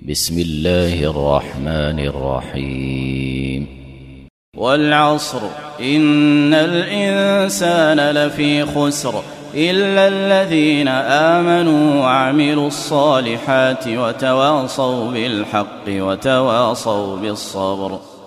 بسم الله الرحمن الرحيم. والعصر إن الإنسان لفي خسر إلا الذين آمنوا وعملوا الصالحات وتواصوا بالحق وتواصوا بالصبر.